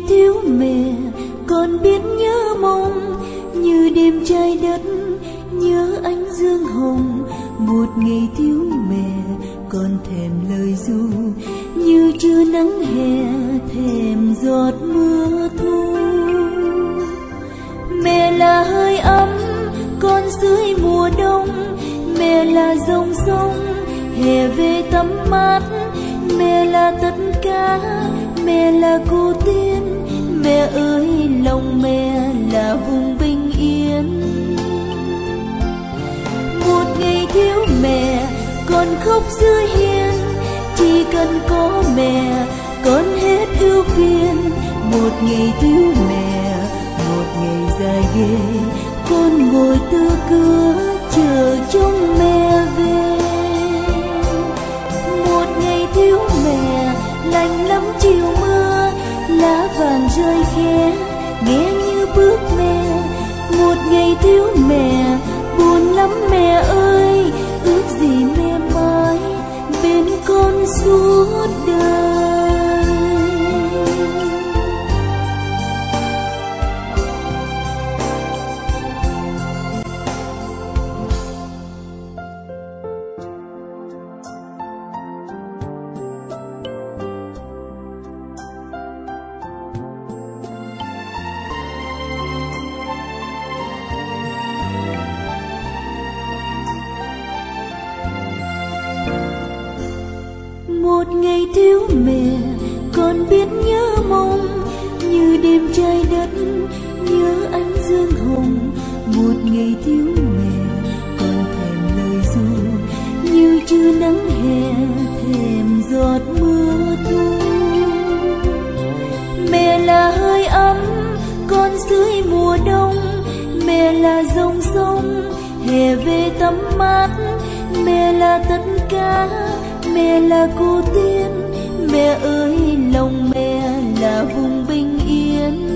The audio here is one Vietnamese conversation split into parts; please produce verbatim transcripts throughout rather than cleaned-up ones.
thiếu mẹ còn biết nhớ mong, như đêm trái đất nhớ ánh dương hồng. Một ngày thiếu mẹ còn thèm lời ru, như trưa nắng hè thèm giọt mưa thu. Mẹ là hơi ấm con dưới mùa đông, mẹ là dòng sông hè về tắm mát. Mẹ là tất cả, mẹ là cô tiên, mẹ ơi lòng mẹ là vùng bình yên. Một ngày thiếu mẹ con khóc dưới hiên, chỉ cần có mẹ con hết ưu phiền. Một ngày thiếu mẹ, một ngày dài ghê, con ngồi tựa cửa chờ trông mẹ về. Một ngày thiếu mẹ lạnh lắm chiều mưa, lá vàng rơi khẽ nghe như bước mẹ. Một ngày thiếu mẹ buồn lắm mẹ ơi, ước gì mẹ mãi bên con suốt đời. Một ngày thiếu mẹ con biết nhớ mong, như đêm trái đất nhớ ánh dương hồng. Một ngày thiếu mẹ con thèm lời ru, như trưa nắng hè thèm giọt mưa thu. Mẹ là hơi ấm con dưới mùa đông, mẹ là dòng sông hè về tắm mát. Mẹ là tất cả, mẹ là cô tiên, mẹ ơi lòng mẹ là vùng bình yên.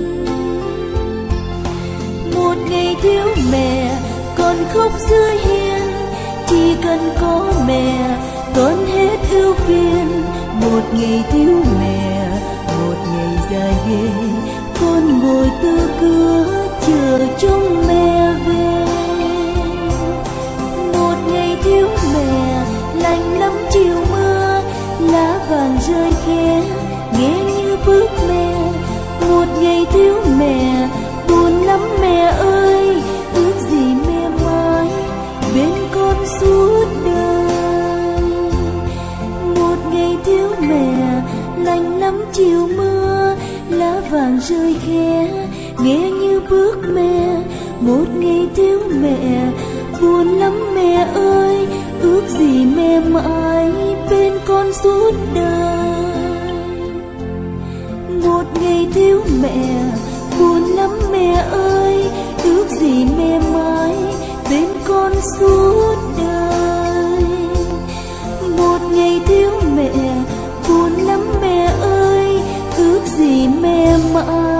Một ngày thiếu mẹ con khóc dưới hiên, chỉ cần có mẹ con hết ưu phiền. Một ngày thiếu mẹ, một ngày dài ghê, con ngồi tựa cửa chờ trông mẹ về. Một ngày thiếu mẹ lạnh lắm chiều mưa, lá vàng rơi khẽ nghe như bước mẹ. Một ngày thiếu mẹ buồn lắm mẹ ơi, ước gì mẹ mãi bên con suốt đời. Một ngày thiếu mẹ lạnh lắm chiều mưa, lá vàng rơi khẽ nghe như bước mẹ. Một ngày thiếu mẹ buồn lắm mẹ ơi, ước gì mẹ mãi bên con suốt đời. Một ngày thiếu mẹ buồn lắm mẹ ơi, ước gì mẹ mãi bên con suốt đời. Một ngày thiếu mẹ buồn lắm mẹ ơi, ước gì mẹ mãi